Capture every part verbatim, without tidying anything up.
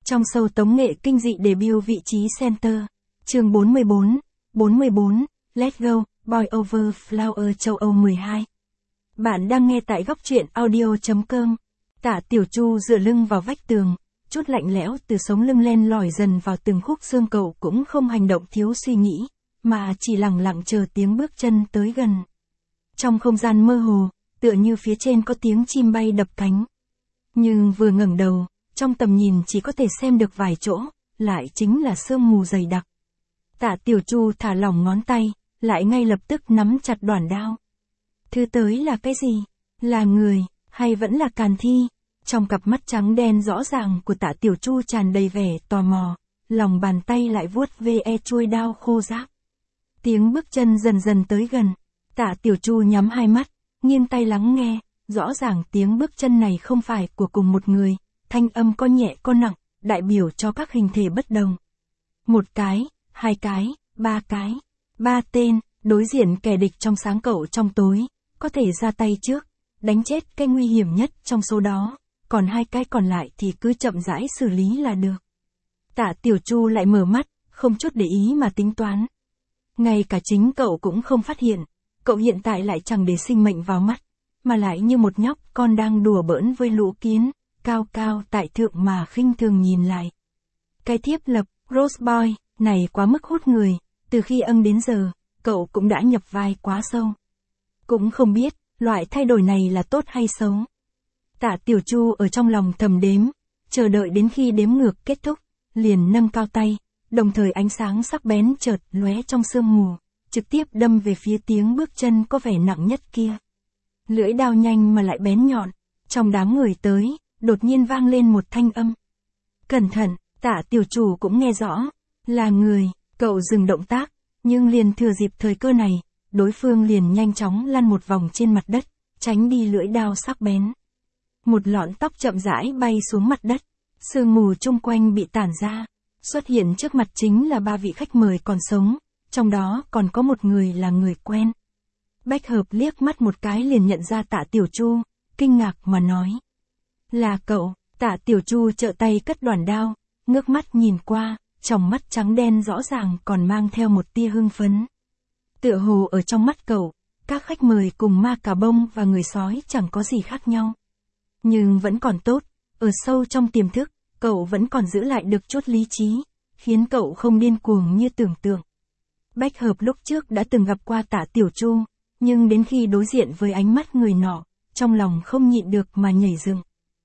Trong show tống nghệ kinh dị debut vị trí center. Chương bốn mươi bốn, bốn mươi bốn, Let's Go, Boy Over Flower châu Âu mười hai. Bạn đang nghe tại góc truyện audio chấm com. Tạ Tiểu Chu dựa lưng vào vách tường, chút lạnh lẽo từ sống lưng len lỏi dần vào từng khúc xương. Cậu cũng không hành động thiếu suy nghĩ, mà chỉ lặng lặng chờ tiếng bước chân tới gần. Trong không gian mơ hồ, tựa như phía trên có tiếng chim bay đập cánh. Nhưng vừa ngẩng đầu, trong tầm nhìn chỉ có thể xem được vài chỗ, lại chính là sương mù dày đặc. Tạ Tiểu Chu thả lỏng ngón tay, lại ngay lập tức nắm chặt đoản đao. Thứ tới là cái gì? Là người, hay vẫn là càn thi? Trong cặp mắt trắng đen rõ ràng của Tạ Tiểu Chu tràn đầy vẻ tò mò, lòng bàn tay lại vuốt ve chuôi đao khô ráp. Tiếng bước chân dần dần tới gần, Tạ Tiểu Chu nhắm hai mắt, nghiêng tay lắng nghe, rõ ràng tiếng bước chân này không phải của cùng một người, thanh âm có nhẹ có nặng, đại biểu cho các hình thể bất đồng. Một cái, hai cái, ba cái, ba tên, đối diện kẻ địch trong sáng cậu trong tối, có thể ra tay trước, đánh chết cái nguy hiểm nhất trong số đó, còn hai cái còn lại thì cứ chậm rãi xử lý là được. Tạ Tiểu Chu lại mở mắt, không chút để ý mà tính toán. Ngay cả chính cậu cũng không phát hiện, cậu hiện tại lại chẳng để sinh mệnh vào mắt, mà lại như một nhóc con đang đùa bỡn với lũ kiến, cao cao tại thượng mà khinh thường nhìn lại. Cái thiếp lập, Rose Boy, này quá mức hút người, từ khi âng đến giờ, cậu cũng đã nhập vai quá sâu. Cũng không biết, loại thay đổi này là tốt hay xấu. Tạ Tiểu Chu ở trong lòng thầm đếm, chờ đợi đến khi đếm ngược kết thúc, liền nâng cao tay, đồng thời ánh sáng sắc bén chợt lóe trong sương mù, trực tiếp đâm về phía tiếng bước chân có vẻ nặng nhất kia. Lưỡi đao nhanh mà lại bén nhọn, trong đám người tới, đột nhiên vang lên một thanh âm. Cẩn thận, Tạ Tiểu Chu cũng nghe rõ, là người, cậu dừng động tác, nhưng liền thừa dịp thời cơ này, đối phương liền nhanh chóng lăn một vòng trên mặt đất, tránh đi lưỡi đao sắc bén. Một lọn tóc chậm rãi bay xuống mặt đất, sương mù chung quanh bị tản ra, xuất hiện trước mặt chính là ba vị khách mời còn sống, trong đó còn có một người là người quen. Bách Hợp liếc mắt một cái liền nhận ra Tạ Tiểu Chu, kinh ngạc mà nói. Là cậu. Tạ Tiểu Chu trợ tay cất đoản đao, ngước mắt nhìn qua, trong mắt trắng đen rõ ràng còn mang theo một tia hưng phấn. Tựa hồ ở trong mắt cậu, các khách mời cùng ma cà bông và người sói chẳng có gì khác nhau. Nhưng vẫn còn tốt, ở sâu trong tiềm thức, cậu vẫn còn giữ lại được chút lý trí, khiến cậu không điên cuồng như tưởng tượng. Bách Hợp lúc trước đã từng gặp qua Tạ Tiểu Chu, nhưng đến khi đối diện với ánh mắt người nọ, trong lòng không nhịn được mà nhảy dựng.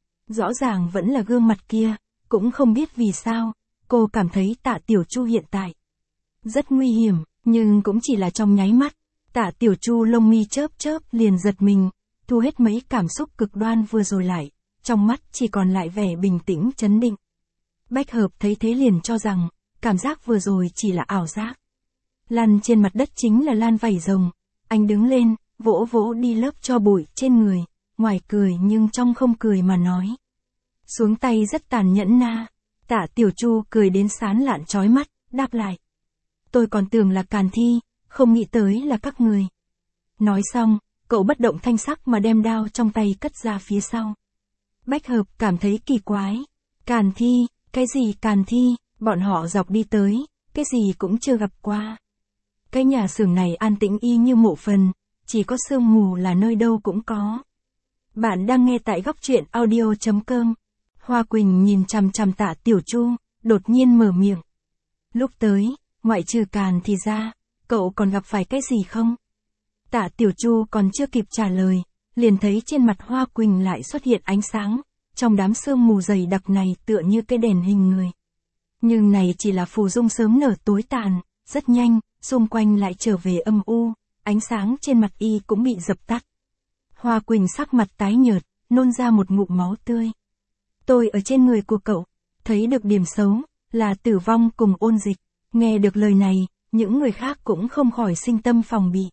Rõ ràng vẫn là gương mặt kia, cũng không biết vì sao, cô cảm thấy Tạ Tiểu Chu hiện tại rất nguy hiểm, nhưng cũng chỉ là trong nháy mắt. Tạ Tiểu Chu lông mi chớp chớp liền giật mình, thu hết mấy cảm xúc cực đoan vừa rồi lại, trong mắt chỉ còn lại vẻ bình tĩnh chấn định. Bách Hợp thấy thế liền cho rằng, cảm giác vừa rồi chỉ là ảo giác. Lăn trên mặt đất chính là Lan vảy rồng, anh đứng lên, vỗ vỗ đi lớp tro bụi trên người, ngoài cười nhưng trong không cười mà nói. Xuống tay rất tàn nhẫn na. Tạ Tiểu Chu cười đến sán lạn chói mắt, đáp lại. Tôi còn tưởng là càn thi, không nghĩ tới là các người. Nói xong, cậu bất động thanh sắc mà đem đao trong tay cất ra phía sau. Bách Hợp cảm thấy kỳ quái. Càn thi, cái gì càn thi, bọn họ dọc đi tới, cái gì cũng chưa gặp qua. Cái nhà xưởng này an tĩnh y như mộ phần, chỉ có sương mù là nơi đâu cũng có. Bạn đang nghe tại góc truyện audio chấm com. Hoa Quỳnh nhìn chằm chằm Tạ Tiểu Chu, đột nhiên mở miệng. Lúc tới, ngoại trừ càn thì ra, cậu còn gặp phải cái gì không? Tạ Tiểu Chu còn chưa kịp trả lời, liền thấy trên mặt Hoa Quỳnh lại xuất hiện ánh sáng, trong đám sương mù dày đặc này tựa như cái đèn hình người. Nhưng này chỉ là phù dung sớm nở tối tàn, rất nhanh, xung quanh lại trở về âm u, ánh sáng trên mặt y cũng bị dập tắt. Hoa Quỳnh sắc mặt tái nhợt, nôn ra một ngụm máu tươi. Tôi ở trên người của cậu, thấy được điểm xấu, là tử vong cùng ôn dịch. Nghe được lời này, những người khác cũng không khỏi sinh tâm phòng bị.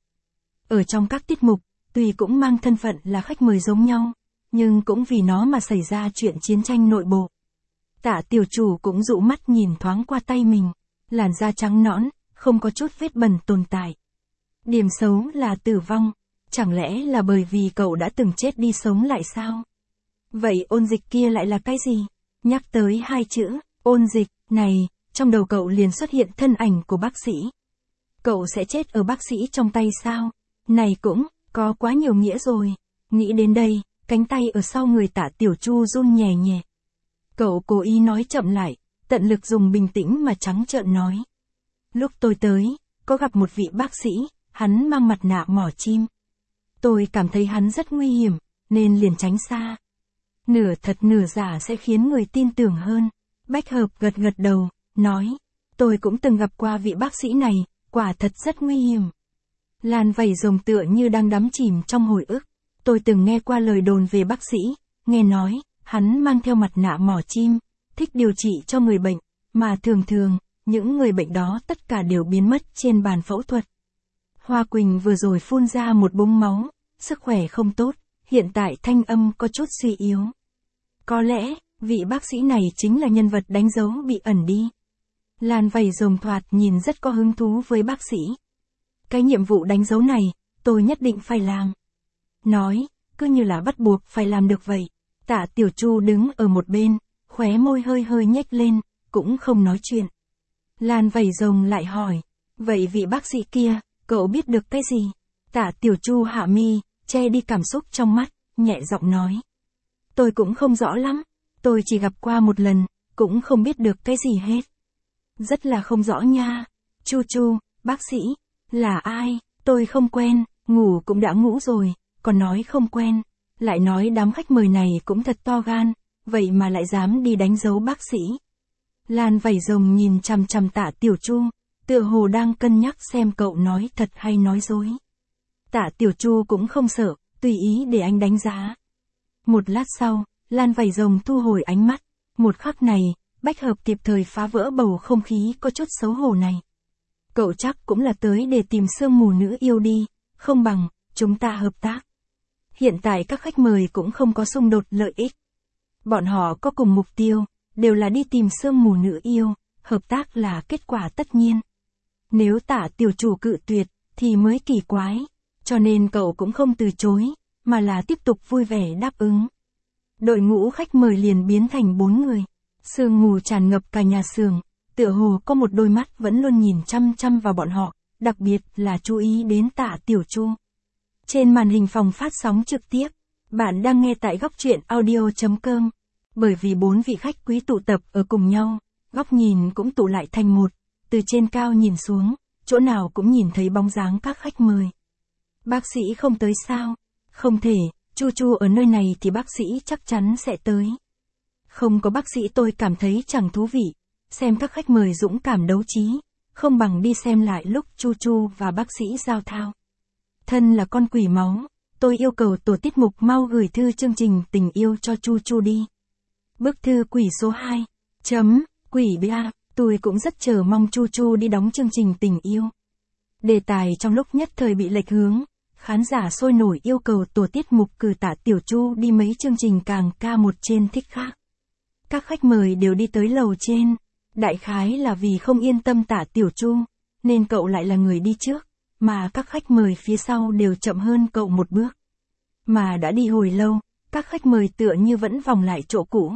Ở trong các tiết mục, tuy cũng mang thân phận là khách mời giống nhau, nhưng cũng vì nó mà xảy ra chuyện chiến tranh nội bộ. Tạ Tiểu Chu cũng dụ mắt nhìn thoáng qua tay mình, làn da trắng nõn, không có chút vết bẩn tồn tại. Điểm xấu là tử vong, chẳng lẽ là bởi vì cậu đã từng chết đi sống lại sao? Vậy ôn dịch kia lại là cái gì? Nhắc tới hai chữ, Ôn Dịch, này, trong đầu cậu liền xuất hiện thân ảnh của bác sĩ. Cậu sẽ chết ở bác sĩ trong tay sao? Này cũng, có quá nhiều nghĩa rồi. Nghĩ đến đây, cánh tay ở sau người Tạ Tiểu Chu run nhẹ nhẹ. Cậu cố ý nói chậm lại, tận lực dùng bình tĩnh mà trắng trợn nói. Lúc tôi tới, có gặp một vị bác sĩ, hắn mang mặt nạ mỏ chim. Tôi cảm thấy hắn rất nguy hiểm, nên liền tránh xa. Nửa thật nửa giả sẽ khiến người tin tưởng hơn. Bách Hợp gật gật đầu, nói, tôi cũng từng gặp qua vị bác sĩ này, quả thật rất nguy hiểm. Lan Vảy Rồng tựa như đang đắm chìm trong hồi ức. Tôi từng nghe qua lời đồn về bác sĩ, nghe nói, hắn mang theo mặt nạ mỏ chim, thích điều trị cho người bệnh, mà thường thường, những người bệnh đó tất cả đều biến mất trên bàn phẫu thuật. Hoa Quỳnh vừa rồi phun ra một búng máu, sức khỏe không tốt, hiện tại thanh âm có chút suy yếu. Có lẽ, vị bác sĩ này chính là nhân vật đánh dấu bị ẩn đi. Lan Vảy Rồng thoạt nhìn rất có hứng thú với bác sĩ. Cái nhiệm vụ đánh dấu này, tôi nhất định phải làm. Nói, cứ như là bắt buộc phải làm được vậy. Tạ Tiểu Chu đứng ở một bên, khóe môi hơi hơi nhếch lên, cũng không nói chuyện. Lan Vảy Rồng lại hỏi, vậy vị bác sĩ kia, cậu biết được cái gì? Tạ Tiểu Chu hạ mi, che đi cảm xúc trong mắt, nhẹ giọng nói. Tôi cũng không rõ lắm, tôi chỉ gặp qua một lần, cũng không biết được cái gì hết. Rất là không rõ nha. Chu Chu, bác sĩ, là ai? Tôi không quen, ngủ cũng đã ngủ rồi, còn nói không quen. Lại nói đám khách mời này cũng thật to gan, vậy mà lại dám đi đánh dấu bác sĩ. Lan Vảy Rồng nhìn chằm chằm Tạ Tiểu Chu, tựa hồ đang cân nhắc xem cậu nói thật hay nói dối. Tạ Tiểu Chu cũng không sợ, tùy ý để anh đánh giá. Một lát sau, Lan Vảy Rồng thu hồi ánh mắt. Một khắc này, Bách Hợp kịp thời phá vỡ bầu không khí có chút xấu hổ này. Cậu chắc cũng là tới để tìm sương mù nữ yêu đi, không bằng, chúng ta hợp tác. Hiện tại các khách mời cũng không có xung đột lợi ích. Bọn họ có cùng mục tiêu, đều là đi tìm sương mù nữ yêu, hợp tác là kết quả tất nhiên. Nếu Tạ Tiểu Chủ cự tuyệt, thì mới kỳ quái, cho nên cậu cũng không từ chối, mà là tiếp tục vui vẻ đáp ứng. Đội ngũ khách mời liền biến thành bốn người. Sương mù tràn ngập cả nhà xưởng, tựa hồ có một đôi mắt vẫn luôn nhìn chăm chăm vào bọn họ, đặc biệt là chú ý đến Tạ Tiểu Chu. Trên màn hình phòng phát sóng trực tiếp, bạn đang nghe tại góc truyện audio chấm com. Bởi vì bốn vị khách quý tụ tập ở cùng nhau, góc nhìn cũng tụ lại thành một, từ trên cao nhìn xuống, chỗ nào cũng nhìn thấy bóng dáng các khách mời. Bác sĩ không tới sao? Không thể, Chu Chu ở nơi này thì bác sĩ chắc chắn sẽ tới. Không có bác sĩ tôi cảm thấy chẳng thú vị, xem các khách mời dũng cảm đấu trí, không bằng đi xem lại lúc Chu Chu và bác sĩ giao thao. Thân là con quỷ máu, tôi yêu cầu tổ tiết mục mau gửi thư chương trình tình yêu cho Chu Chu đi. Bức thư quỷ số hai, chấm, quỷ ba, tôi cũng rất chờ mong Chu Chu đi đóng chương trình tình yêu. Đề tài trong lúc nhất thời bị lệch hướng, khán giả sôi nổi yêu cầu tổ tiết mục cử Tạ Tiểu Chu đi mấy chương trình càng ca một trên thích khác. Các khách mời đều đi tới lầu trên, đại khái là vì không yên tâm Tạ Tiểu Chu, nên cậu lại là người đi trước, mà các khách mời phía sau đều chậm hơn cậu một bước. Mà đã đi hồi lâu, các khách mời tựa như vẫn vòng lại chỗ cũ.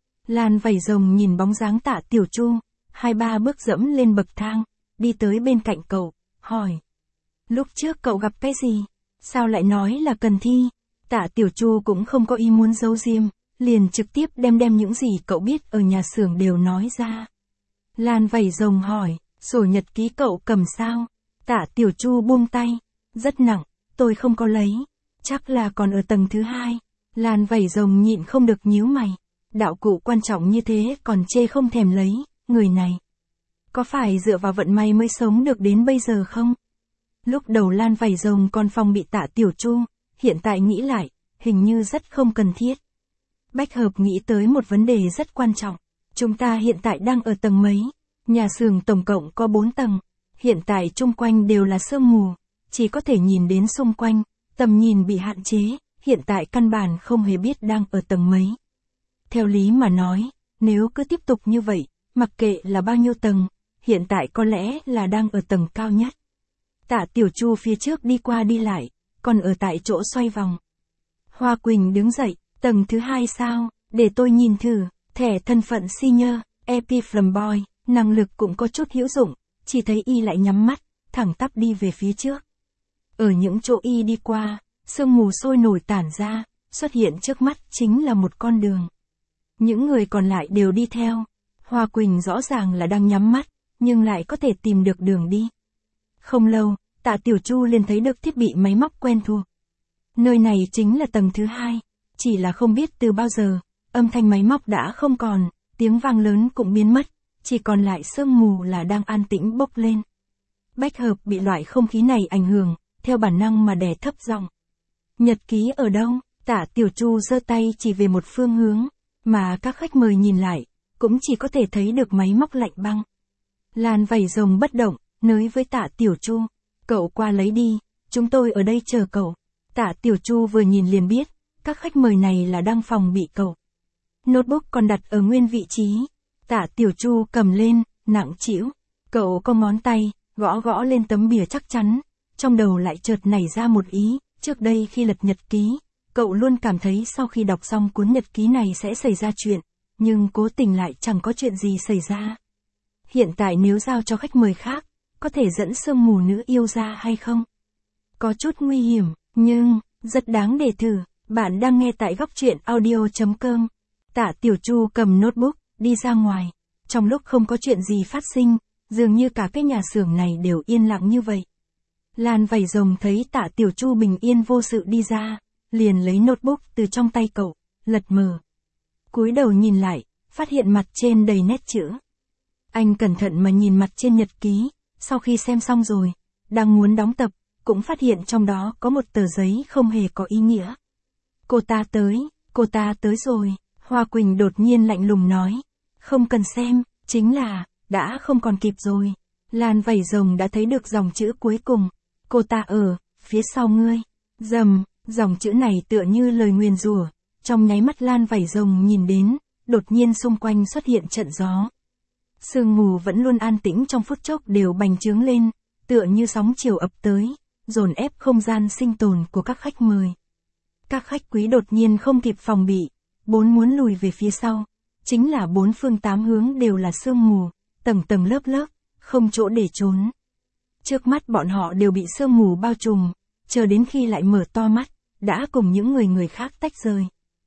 Lan Vảy Rồng nhìn bóng dáng Tạ Tiểu Chu, hai ba bước dẫm lên bậc thang, đi tới bên cạnh cậu, hỏi. Lúc trước cậu gặp cái gì? Sao lại nói là cần thi? Tạ Tiểu Chu cũng không có ý muốn giấu diêm, liền trực tiếp đem đem những gì cậu biết ở nhà xưởng đều nói ra. Lan Vảy Rồng hỏi, sổ nhật ký cậu cầm sao? Tạ Tiểu Chu buông tay, rất nặng, tôi không có lấy, chắc là còn ở tầng thứ hai. Lan Vảy Rồng nhịn không được nhíu mày, đạo cụ quan trọng như thế còn chê không thèm lấy, người này. Có phải dựa vào vận may mới sống được đến bây giờ không? Lúc đầu Lan Vảy Rồng còn phòng bị Tạ Tiểu Chu, hiện tại nghĩ lại, hình như rất không cần thiết. Bách Hợp nghĩ tới một vấn đề rất quan trọng. Chúng ta hiện tại đang ở tầng mấy? Nhà xưởng tổng cộng có bốn tầng. Hiện tại chung quanh đều là sương mù, chỉ có thể nhìn đến xung quanh, tầm nhìn bị hạn chế, hiện tại căn bản không hề biết đang ở tầng mấy. Theo lý mà nói, nếu cứ tiếp tục như vậy, mặc kệ là bao nhiêu tầng, hiện tại có lẽ là đang ở tầng cao nhất. Tạ Tiểu Chu phía trước đi qua đi lại, còn ở tại chỗ xoay vòng. Hoa Quỳnh đứng dậy, tầng thứ hai sao, để tôi nhìn thử, thẻ thân phận senior, Epiflamboy, năng lực cũng có chút hữu dụng, chỉ thấy y lại nhắm mắt, thẳng tắp đi về phía trước. Ở những chỗ y đi qua, sương mù sôi nổi tản ra, xuất hiện trước mắt chính là một con đường. Những người còn lại đều đi theo. Hoa Quỳnh rõ ràng là đang nhắm mắt, nhưng lại có thể tìm được đường đi. Không lâu, Tạ Tiểu Chu liền thấy được thiết bị máy móc quen thuộc. Nơi này chính là tầng thứ hai, chỉ là không biết từ bao giờ, âm thanh máy móc đã không còn, tiếng vang lớn cũng biến mất, chỉ còn lại sương mù là đang an tĩnh bốc lên. Bách Hợp bị loại không khí này ảnh hưởng, theo bản năng mà đè thấp giọng. Nhật ký ở đâu? Tạ Tiểu Chu giơ tay chỉ về một phương hướng, mà các khách mời nhìn lại, cũng chỉ có thể thấy được máy móc lạnh băng. Lan vảy rồng bất động, nói với Tạ Tiểu Chu, cậu qua lấy đi, chúng tôi ở đây chờ cậu. Tạ Tiểu Chu vừa nhìn liền biết, các khách mời này là đang phòng bị cậu. Notebook còn đặt ở nguyên vị trí. Tạ Tiểu Chu cầm lên, nặng trĩu. Cậu có ngón tay, gõ gõ lên tấm bìa chắc chắn. Trong đầu lại chợt nảy ra một ý, trước đây khi lật nhật ký, cậu luôn cảm thấy sau khi đọc xong cuốn nhật ký này sẽ xảy ra chuyện, nhưng cố tình lại chẳng có chuyện gì xảy ra. Hiện tại nếu giao cho khách mời khác, có thể dẫn sương mù nữ yêu ra hay không? Có chút nguy hiểm, nhưng, rất đáng để thử. Bạn đang nghe tại góc truyện audio chấm com. Tạ Tiểu Chu cầm notebook, đi ra ngoài. Trong lúc không có chuyện gì phát sinh, dường như cả cái nhà xưởng này đều yên lặng như vậy. Lan vảy rồng thấy Tạ Tiểu Chu bình yên vô sự đi ra, liền lấy notebook từ trong tay cậu, lật mở. Cúi đầu nhìn lại, phát hiện mặt trên đầy nét chữ. Anh cẩn thận mà nhìn mặt trên nhật ký, sau khi xem xong rồi, đang muốn đóng tập, cũng phát hiện trong đó có một tờ giấy không hề có ý nghĩa. Cô ta tới, cô ta tới rồi, Hoa Quỳnh đột nhiên lạnh lùng nói. Không cần xem, chính là, đã không còn kịp rồi. Lan vảy rồng đã thấy được dòng chữ cuối cùng. Cô ta ở, phía sau ngươi. Dầm, dòng chữ này tựa như lời nguyền rủa. Trong nháy mắt Lan vảy rồng nhìn đến, đột nhiên xung quanh xuất hiện trận gió. Sương mù vẫn luôn an tĩnh trong phút chốc đều bành trướng lên, tựa như sóng chiều ập tới, dồn ép không gian sinh tồn của các khách mời. Các khách quý đột nhiên không kịp phòng bị, bốn muốn lùi về phía sau, chính là bốn phương tám hướng đều là sương mù, tầng tầng lớp lớp, không chỗ để trốn. Trước mắt bọn họ đều bị sương mù bao trùm, chờ đến khi lại mở to mắt, đã cùng những người người khác tách rời.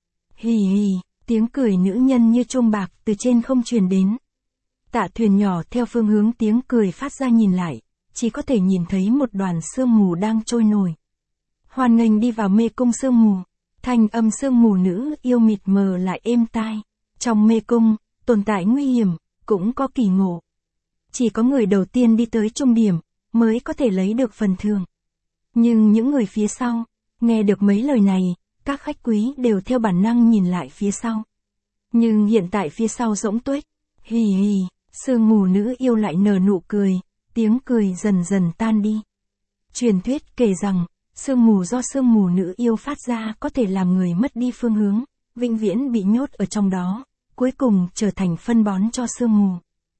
Hì hì, tiếng cười nữ nhân như chuông bạc từ trên không truyền đến. Tạ thuyền nhỏ theo phương hướng tiếng cười phát ra nhìn lại, chỉ có thể nhìn thấy một đoàn sương mù đang trôi nổi. Hoan nghênh đi vào mê cung sương mù, thanh âm sương mù nữ yêu mịt mờ lại êm tai. Trong mê cung, tồn tại nguy hiểm, cũng có kỳ ngộ. Chỉ có người đầu tiên đi tới trung điểm, mới có thể lấy được phần thưởng. Nhưng những người phía sau, nghe được mấy lời này, các khách quý đều theo bản năng nhìn lại phía sau. Nhưng hiện tại phía sau rỗng tuếch, hì hì, sương mù nữ yêu lại nở nụ cười, tiếng cười dần dần tan đi. Truyền thuyết kể rằng, sương mù do sương mù nữ yêu phát ra có thể làm người mất đi phương hướng, vĩnh viễn bị nhốt ở trong đó, cuối cùng trở thành phân bón cho sương mù.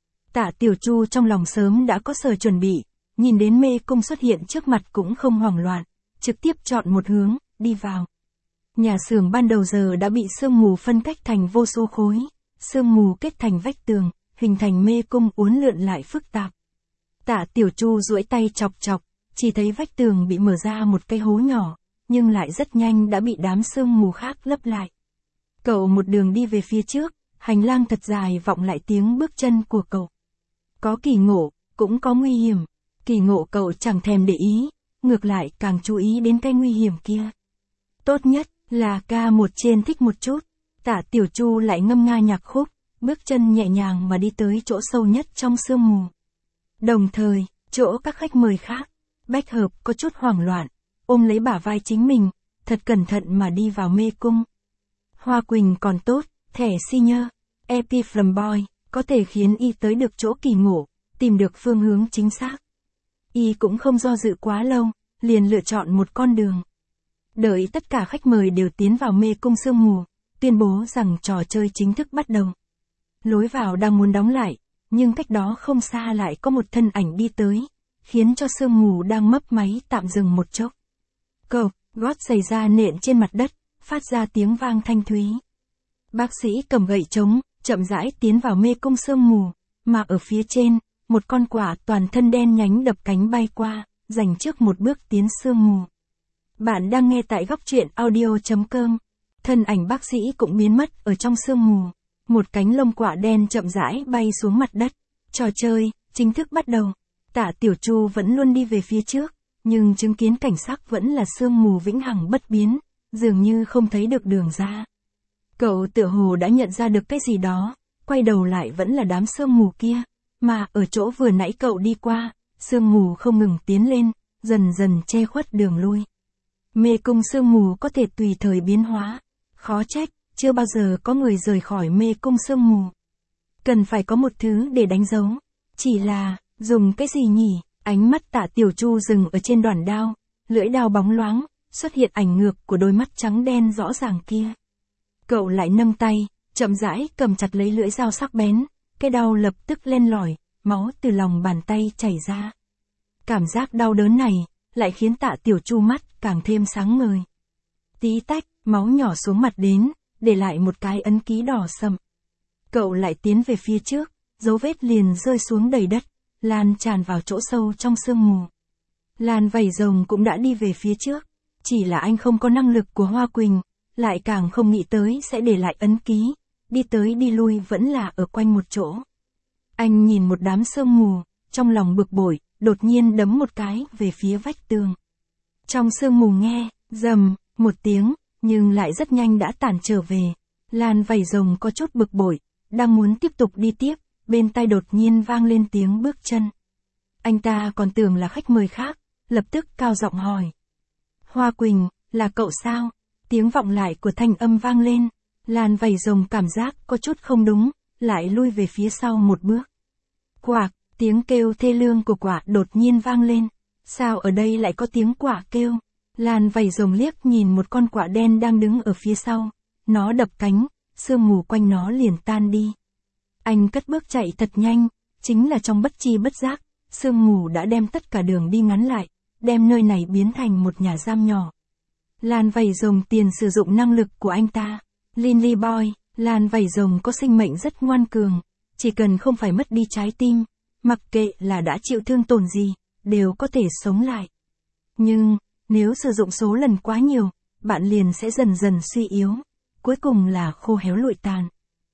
Tạ Tiểu Chu trong lòng sớm đã có sở chuẩn bị, nhìn đến mê cung xuất hiện trước mặt cũng không hoảng loạn, trực tiếp chọn một hướng, đi vào. Nhà xưởng ban đầu giờ đã bị sương mù phân cách thành vô số khối, sương mù kết thành vách tường, hình thành mê cung uốn lượn lại phức tạp. Tạ Tiểu Chu duỗi tay chọc chọc, chỉ thấy vách tường bị mở ra một cái hố nhỏ, nhưng lại rất nhanh đã bị đám sương mù khác lấp lại. Cậu một đường đi về phía trước, hành lang thật dài vọng lại tiếng bước chân của cậu. Có kỳ ngộ, cũng có nguy hiểm. Kỳ ngộ cậu chẳng thèm để ý, ngược lại càng chú ý đến cái nguy hiểm kia. Tốt nhất là ca một trên thích một chút. Tạ Tiểu Chu lại ngâm nga nhạc khúc, bước chân nhẹ nhàng mà đi tới chỗ sâu nhất trong sương mù. Đồng thời, chỗ các khách mời khác, Bách Hợp có chút hoảng loạn, ôm lấy bả vai chính mình, thật cẩn thận mà đi vào mê cung. Hoa Quỳnh còn tốt, thẻ senior, Epiflamboy, có thể khiến y tới được chỗ kỳ ngộ, tìm được phương hướng chính xác. Y cũng không do dự quá lâu, liền lựa chọn một con đường. Đợi tất cả khách mời đều tiến vào mê cung sương mù, tuyên bố rằng trò chơi chính thức bắt đầu. Lối vào đang muốn đóng lại, nhưng cách đó không xa lại có một thân ảnh đi tới, khiến cho sương mù đang mấp máy tạm dừng một chốc. Cộc, gót giày da nện trên mặt đất, phát ra tiếng vang thanh thúy. Bác sĩ cầm gậy trống, chậm rãi tiến vào mê cung sương mù, mà ở phía trên, một con quạ toàn thân đen nhánh đập cánh bay qua, dành trước một bước tiến sương mù. Bạn đang nghe tại góc truyện audio.com. Thân ảnh bác sĩ cũng biến mất ở trong sương mù. Một cánh lông quạ đen chậm rãi bay xuống mặt đất. Trò chơi chính thức bắt đầu. Tả Tiểu Chu vẫn luôn đi về phía trước, nhưng chứng kiến cảnh sắc vẫn là sương mù vĩnh hằng bất biến, dường như không thấy được đường ra. Cậu tựa hồ đã nhận ra được cái gì đó, quay đầu lại vẫn là đám sương mù kia, mà ở chỗ vừa nãy cậu đi qua, sương mù không ngừng tiến lên, dần dần che khuất đường lui. Mê cung sương mù có thể tùy thời biến hóa, khó trách, chưa bao giờ có người rời khỏi mê cung sương mù. Cần phải có một thứ để đánh dấu, chỉ là, dùng cái gì nhỉ? Ánh mắt Tạ Tiểu Chu dừng ở trên đoản đao, lưỡi đao bóng loáng, xuất hiện ảnh ngược của đôi mắt trắng đen rõ ràng kia. Cậu lại nâng tay, chậm rãi cầm chặt lấy lưỡi dao sắc bén, cái đao lập tức len lỏi, máu từ lòng bàn tay chảy ra. Cảm giác đau đớn này, lại khiến Tạ Tiểu Chu mắt càng thêm sáng ngời. Tí tách, máu nhỏ xuống mặt đến, để lại một cái ấn ký đỏ sậm. Cậu lại tiến về phía trước, dấu vết liền rơi xuống đầy đất, lan tràn vào chỗ sâu trong sương mù. Lan vảy rồng cũng đã đi về phía trước, chỉ là anh không có năng lực của Hoa Quỳnh, lại càng không nghĩ tới sẽ để lại ấn ký, đi tới đi lui vẫn là ở quanh một chỗ. Anh nhìn một đám sương mù, trong lòng bực bội, đột nhiên đấm một cái về phía vách tường. Trong sương mù nghe, rầm, một tiếng, nhưng lại rất nhanh đã tản trở về. Lan vảy rồng có chút bực bội, đang muốn tiếp tục đi tiếp, bên tai đột nhiên vang lên tiếng bước chân. Anh ta còn tưởng là khách mời khác, lập tức cao giọng hỏi. Hoa Quỳnh, là cậu sao? Tiếng vọng lại của thanh âm vang lên, Lan vảy rồng cảm giác có chút không đúng, lại lui về phía sau một bước. Quạc, tiếng kêu thê lương của quạ đột nhiên vang lên. Sao ở đây lại có tiếng quạ kêu? Lan vảy rồng liếc nhìn một con quạ đen đang đứng ở phía sau, nó đập cánh, sương mù quanh nó liền tan đi. Anh cất bước chạy thật nhanh, chính là trong bất chi bất giác, sương mù đã đem tất cả đường đi ngắn lại, đem nơi này biến thành một nhà giam nhỏ. Lan vảy rồng tiền sử dụng năng lực của anh ta. Linly Boy, Lan vảy rồng có sinh mệnh rất ngoan cường, chỉ cần không phải mất đi trái tim, mặc kệ là đã chịu thương tổn gì, đều có thể sống lại. Nhưng, nếu sử dụng số lần quá nhiều, bạn liền sẽ dần dần suy yếu, cuối cùng là khô héo lụi tàn.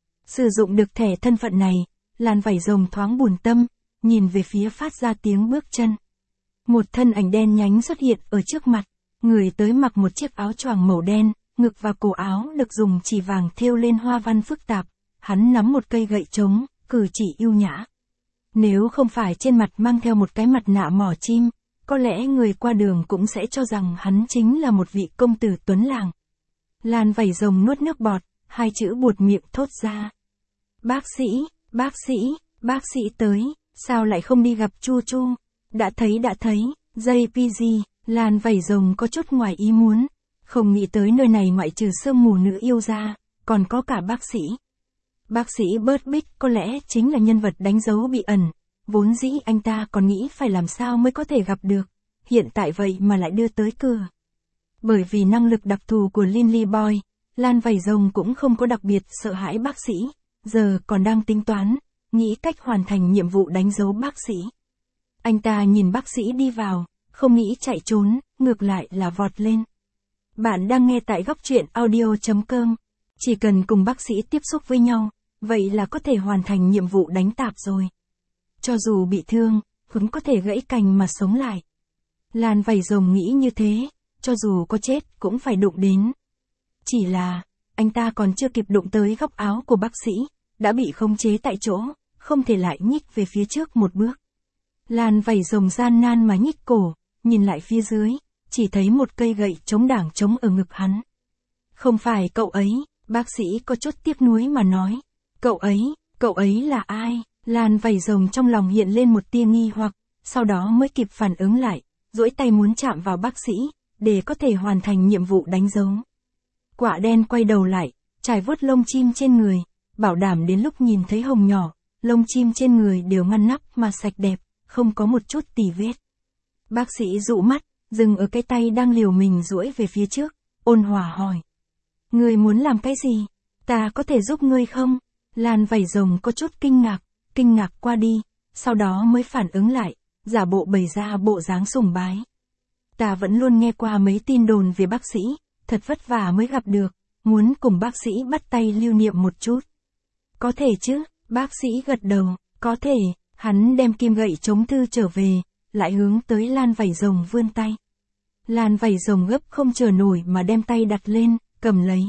Sử dụng được thẻ thân phận này, Lan vảy rồng thoáng buồn tâm, nhìn về phía phát ra tiếng bước chân. Một thân ảnh đen nhánh xuất hiện ở trước mặt, người tới mặc một chiếc áo choàng màu đen, ngực và cổ áo được dùng chỉ vàng thêu lên hoa văn phức tạp, hắn nắm một cây gậy trống, cử chỉ yêu nhã. Nếu không phải trên mặt mang theo một cái mặt nạ mỏ chim, có lẽ người qua đường cũng sẽ cho rằng hắn chính là một vị công tử tuấn làng. Lan vảy rồng nuốt nước bọt, hai chữ buột miệng thốt ra. Bác sĩ, bác sĩ, bác sĩ tới, sao lại không đi gặp Chu Chu? Đã thấy đã thấy, jay pê giê, Lan vảy rồng có chút ngoài ý muốn, không nghĩ tới nơi này ngoại trừ sương mù nữ yêu ra, còn có cả bác sĩ. Bác sĩ Bert Bích có lẽ chính là nhân vật đánh dấu bị ẩn, vốn dĩ anh ta còn nghĩ phải làm sao mới có thể gặp được, hiện tại vậy mà lại đưa tới cửa. Bởi vì năng lực đặc thù của Linly Boy, Lan vảy rồng cũng không có đặc biệt sợ hãi bác sĩ, giờ còn đang tính toán, nghĩ cách hoàn thành nhiệm vụ đánh dấu bác sĩ. Anh ta nhìn bác sĩ đi vào, không nghĩ chạy trốn, ngược lại là vọt lên. Bạn đang nghe tại góc truyện audio.com. Chỉ cần cùng bác sĩ tiếp xúc với nhau, vậy là có thể hoàn thành nhiệm vụ đánh tạp rồi. Cho dù bị thương, cũng có thể gãy cành mà sống lại. Lan vảy rồng nghĩ như thế, cho dù có chết cũng phải đụng đến. Chỉ là, anh ta còn chưa kịp đụng tới góc áo của bác sĩ, đã bị khống chế tại chỗ, không thể lại nhích về phía trước một bước. Lan vảy rồng gian nan mà nhích cổ, nhìn lại phía dưới, chỉ thấy một cây gậy chống đảng chống ở ngực hắn. Không phải cậu ấy, bác sĩ có chút tiếc nuối mà nói. Cậu ấy, cậu ấy là ai? Lan vảy rồng trong lòng hiện lên một tia nghi hoặc, sau đó mới kịp phản ứng lại, duỗi tay muốn chạm vào bác sĩ, để có thể hoàn thành nhiệm vụ đánh dấu. Quạ đen quay đầu lại, trải vuốt lông chim trên người, bảo đảm đến lúc nhìn thấy hồng nhỏ, lông chim trên người đều ngăn nắp mà sạch đẹp, không có một chút tì vết. Bác sĩ dụ mắt, dừng ở cái tay đang liều mình duỗi về phía trước, ôn hòa hỏi. Ngươi muốn làm cái gì? Ta có thể giúp ngươi không? Lan vảy rồng có chút kinh ngạc, kinh ngạc qua đi, sau đó mới phản ứng lại, giả bộ bày ra bộ dáng sùng bái. Ta vẫn luôn nghe qua mấy tin đồn về bác sĩ, thật vất vả mới gặp được, muốn cùng bác sĩ bắt tay lưu niệm một chút. Có thể chứ, bác sĩ gật đầu, có thể, hắn đem kim gậy chống thư trở về, lại hướng tới Lan vảy rồng vươn tay. Lan vảy rồng gấp không chờ nổi mà đem tay đặt lên, cầm lấy.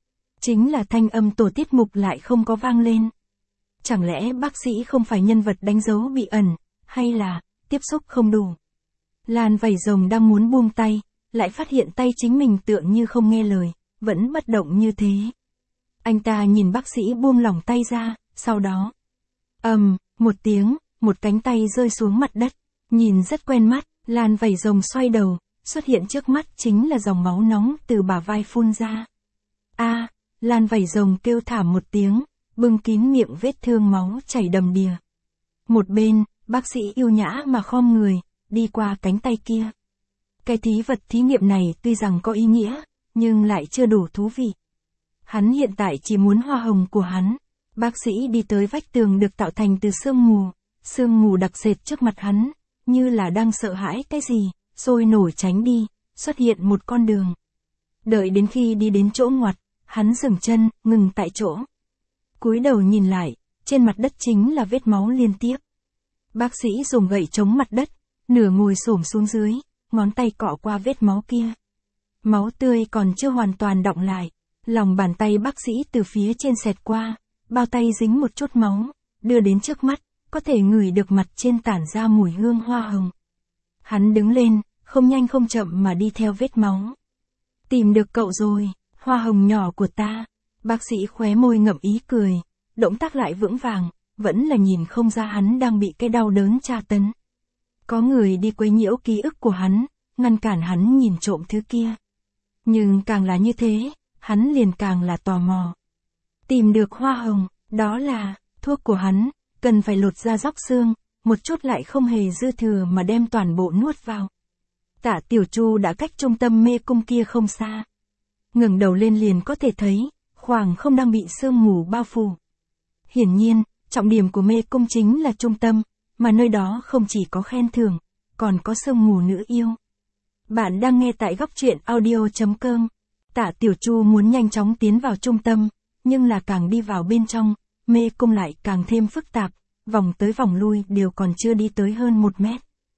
Chính là thanh âm tổ tiết mục lại không có vang lên. Chẳng lẽ bác sĩ không phải nhân vật đánh dấu bị ẩn, hay là, tiếp xúc không đủ. Lan vảy rồng đang muốn buông tay, lại phát hiện tay chính mình tựa như không nghe lời, vẫn bất động như thế. Anh ta nhìn bác sĩ buông lỏng tay ra, sau đó. ầm, um, một tiếng, một cánh tay rơi xuống mặt đất, nhìn rất quen mắt, Lan vảy rồng xoay đầu, xuất hiện trước mắt chính là dòng máu nóng từ bả vai phun ra. A, à, Lan vảy rồng kêu thảm một tiếng, bưng kín miệng vết thương máu chảy đầm đìa. Một bên, bác sĩ yêu nhã mà khom người, đi qua cánh tay kia. Cái thí vật thí nghiệm này tuy rằng có ý nghĩa, nhưng lại chưa đủ thú vị. Hắn hiện tại chỉ muốn hoa hồng của hắn. Bác sĩ đi tới vách tường được tạo thành từ sương mù, sương mù đặc sệt trước mặt hắn, như là đang sợ hãi cái gì, sôi nổi tránh đi, xuất hiện một con đường. Đợi đến khi đi đến chỗ ngoặt, hắn dừng chân, ngừng tại chỗ. Cúi đầu nhìn lại, trên mặt đất chính là vết máu liên tiếp. Bác sĩ dùng gậy chống mặt đất, nửa ngồi xổm xuống dưới, ngón tay cọ qua vết máu kia. Máu tươi còn chưa hoàn toàn đọng lại, lòng bàn tay bác sĩ từ phía trên xẹt qua, bao tay dính một chút máu, đưa đến trước mắt, có thể ngửi được mặt trên tản ra mùi hương hoa hồng. Hắn đứng lên, không nhanh không chậm mà đi theo vết máu. Tìm được cậu rồi, hoa hồng nhỏ của ta. Bác sĩ khóe môi ngậm ý cười, động tác lại vững vàng, vẫn là nhìn không ra hắn đang bị cái đau đớn tra tấn. Có người đi quấy nhiễu ký ức của hắn, ngăn cản hắn nhìn trộm thứ kia. Nhưng càng là như thế, hắn liền càng là tò mò. Tìm được hoa hồng, đó là, thuốc của hắn, cần phải lột ra róc xương, một chút lại không hề dư thừa mà đem toàn bộ nuốt vào. Tạ Tiểu Chu đã cách trung tâm mê cung kia không xa. Ngẩng đầu lên liền có thể thấy, khoảng không đang bị sương mù bao phủ. Hiển nhiên, trọng điểm của mê cung chính là trung tâm, mà nơi đó không chỉ có khen thưởng, còn có sương mù nữ yêu. Bạn đang nghe tại góc truyện audio chấm com. Tạ Tiểu Chu muốn nhanh chóng tiến vào trung tâm, nhưng là càng đi vào bên trong, mê cung lại càng thêm phức tạp, vòng tới vòng lui đều còn chưa đi tới hơn một mét.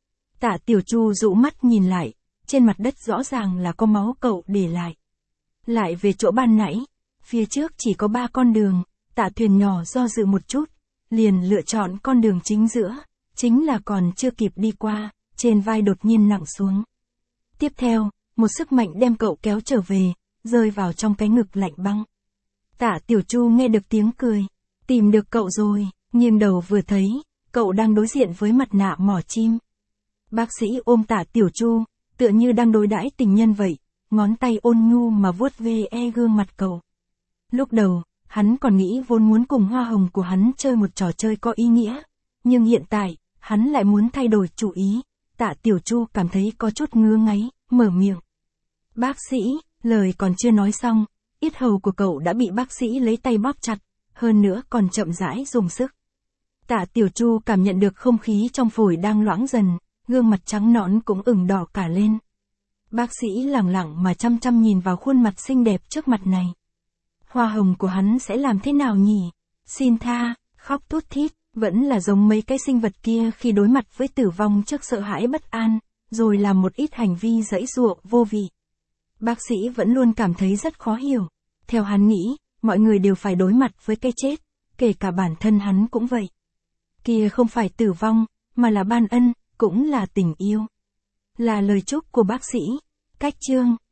Tạ Tiểu Chu dụ mắt nhìn lại, trên mặt đất rõ ràng là có máu cậu để lại. Lại về chỗ ban nãy, phía trước chỉ có ba con đường, Tạ thuyền nhỏ do dự một chút, liền lựa chọn con đường chính giữa, chính là còn chưa kịp đi qua, trên vai đột nhiên nặng xuống. Tiếp theo, một sức mạnh đem cậu kéo trở về, rơi vào trong cái ngực lạnh băng. Tạ Tiểu Chu nghe được tiếng cười, tìm được cậu rồi, nghiêng đầu vừa thấy, cậu đang đối diện với mặt nạ mỏ chim. Bác sĩ ôm Tạ Tiểu Chu, tựa như đang đối đãi tình nhân vậy, ngón tay ôn nhu mà vuốt ve e gương mặt cậu. Lúc đầu, hắn còn nghĩ vốn muốn cùng hoa hồng của hắn chơi một trò chơi có ý nghĩa, nhưng hiện tại, hắn lại muốn thay đổi chủ ý. Tạ Tiểu Chu cảm thấy có chút ngứa ngáy, mở miệng. Bác sĩ, lời còn chưa nói xong, yết hầu của cậu đã bị bác sĩ lấy tay bóp chặt, hơn nữa còn chậm rãi dùng sức. Tạ Tiểu Chu cảm nhận được không khí trong phổi đang loãng dần, gương mặt trắng nõn cũng ửng đỏ cả lên. Bác sĩ lẳng lặng mà chăm chăm nhìn vào khuôn mặt xinh đẹp trước mặt này. Hoa hồng của hắn sẽ làm thế nào nhỉ? Xin tha, khóc thút thít, vẫn là giống mấy cái sinh vật kia khi đối mặt với tử vong trước sợ hãi bất an, rồi làm một ít hành vi giãy giụa vô vị. Bác sĩ vẫn luôn cảm thấy rất khó hiểu. Theo hắn nghĩ, mọi người đều phải đối mặt với cái chết, kể cả bản thân hắn cũng vậy. Kia không phải tử vong, mà là ban ân, cũng là tình yêu. Là lời chúc của bác sĩ. Cách chương